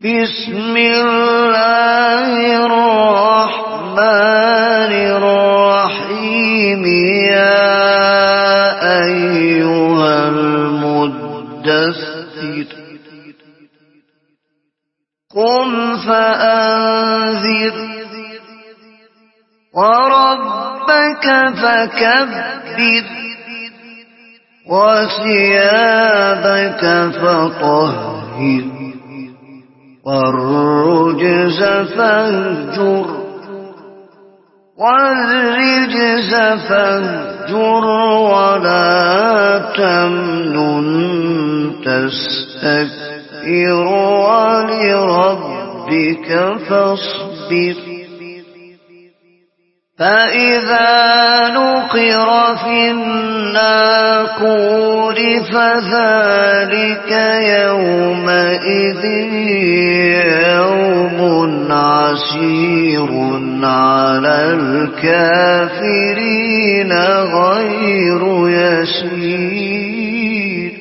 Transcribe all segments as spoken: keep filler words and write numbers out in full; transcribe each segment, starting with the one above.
بسم الله الرحمن الرحيم يا أيها المدثر قم فأنذر وربك فكبر وثيابك فطهر والرجز فاهجر والرجز فاهجر ولا تمنن تستكثر ولربك فاصبر فإذا نقر في الناقور فذلك يومئذ يوم عسير على الكافرين غير يسير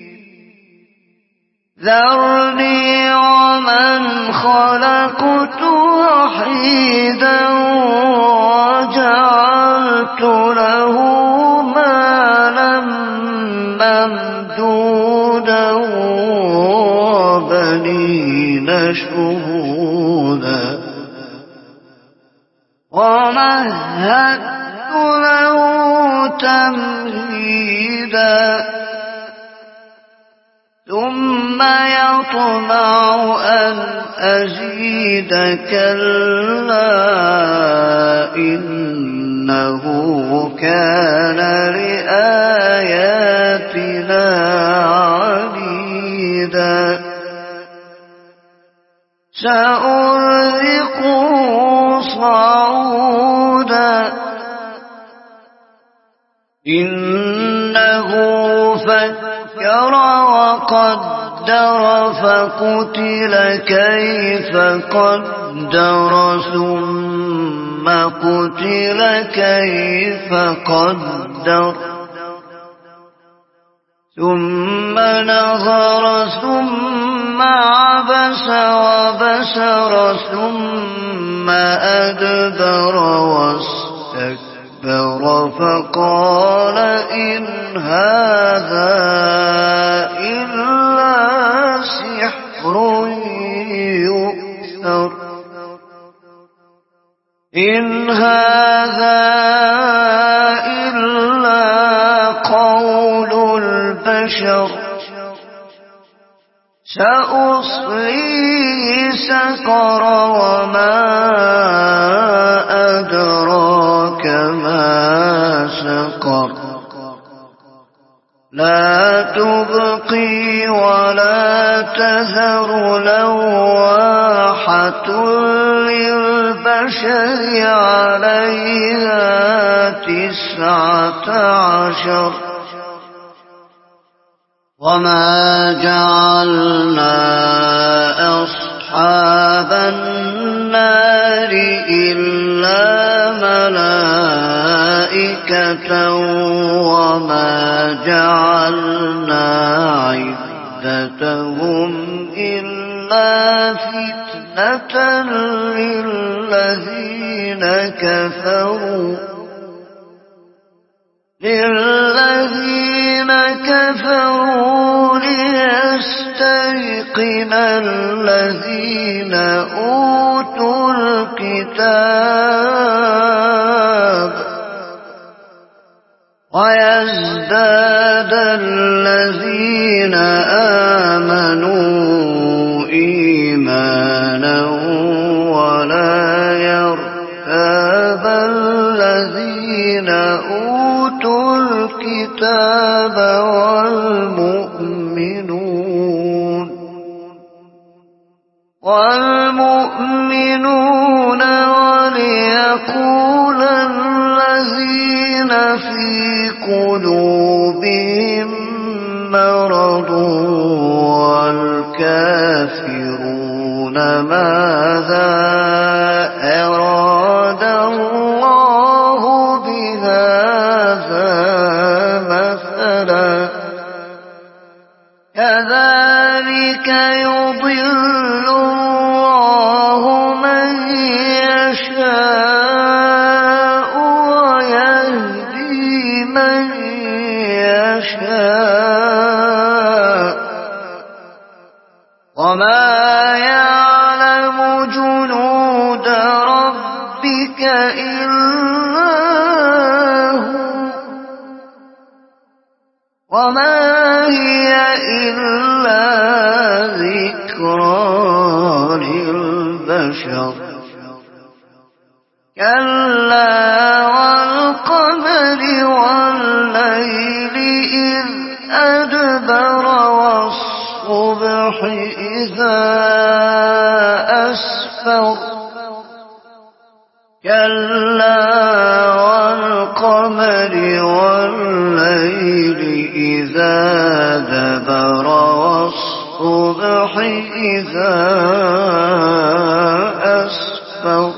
ذرني ومن خلقت وحيدا وجعلت له مالا ممدودا وبنين شهودا ومهدت له تمهيدا ثم يطمع أن أزيد كلا إنه كان لآياتنا عنيدا سأرهقه صعودا إنه فكر وقدر فقتل كيف قدر ثم قتل كيف قدر ثم نظر ثم عبس وبسر ثم أدبر واستكبر فقال إن هذا إلا سحر يؤثر إن هذا إلا قول البشر سأصليه سقر وما أدراك ما سقر لا تبقي ولا تذر لواحة للبشر عليها تسعة عشر وما جعلنا أصحاب النار إلا ملائكة وما جعلنا عدتهم إلا فتنة للذين كفروا للذين كفروا ليستيقن الذين أوتوا الكتاب ويزداد الذين آمنوا إيمانا ولا يرتاب الذين أوتوا الكتاب والمؤمنون والمؤمنون وليقول الذين في قلوبهم مرض والكافرون ماذا أراد الله بهذا مثلا كذلك يضل يعلم جنود ربك إلا هو وما هي إلا ذكرى للبشر كلا والقمر والليل إذ أدبر والصبح إذا أسفر كلا والقمر والليل إذا دبر والصبح إذا أسفر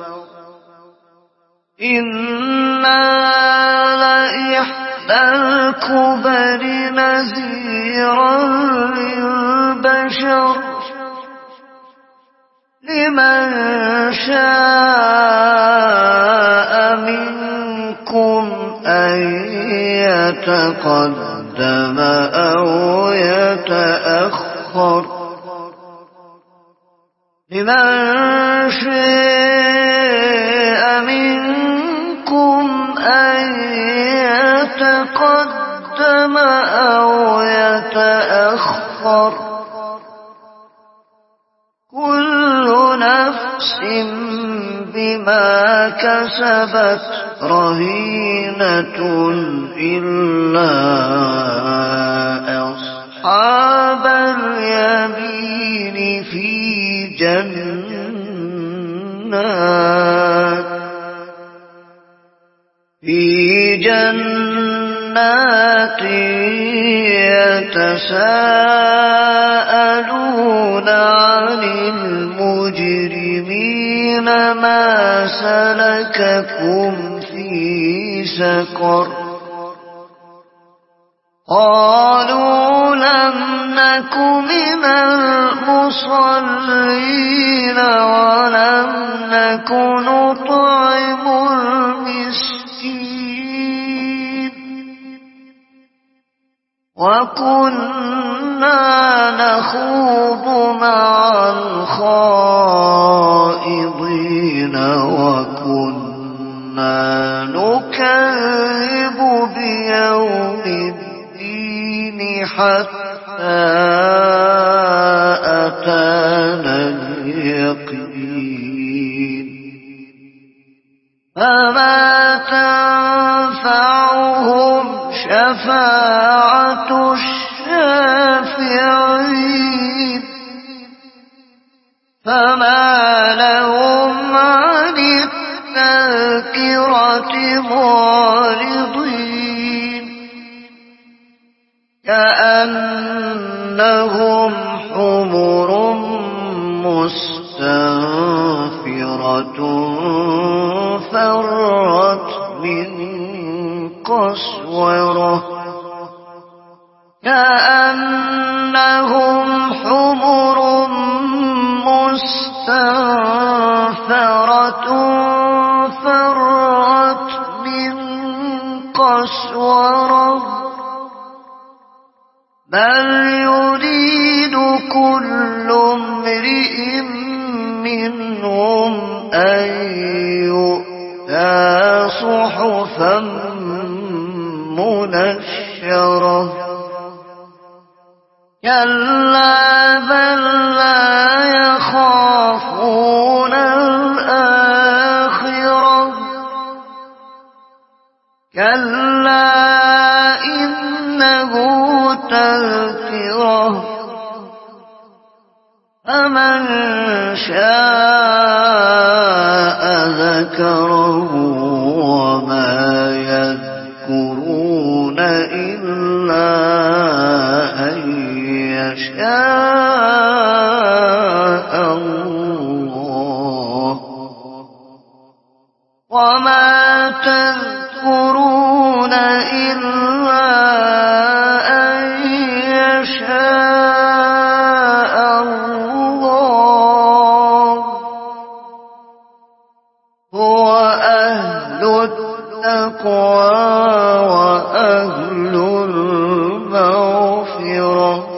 إنا لإحدى الكبر نذيرا للبشر لمن شاء منكم أن يتقدم أو يتأخر لمن شاء منكم أن يتقدم أو يتأخر كل نفس بما كسبت رهينة إلا أصحاب اليمين في جنات في جنات يتساءلون عن المجرمين ما سلككم في سقر قالوا لم نك من المصلين ولم نك نطعم المسكين وكنا نخوض مع الخائضين وكنا نكذب بيوم الدين حتى أتانا اليقين فما تنفعهم شفاعة الشافعين فما لهم عن التذكرة معرضين كأنهم حمر مستنفرة فرت من قسورة كأنهم حمر مستنفرة فرت من قسورة بل يريد كل امرئ منهم أن يؤتى صحفا منشرة كلا بل لا يخافون الآخرة كلا إنه تذكرة فمن شاء ذكره وما يذكرون إلا أن يشاء الله وما تذكرون إلا أن يشاء الله هو أهل التقوى وأهل المغفرة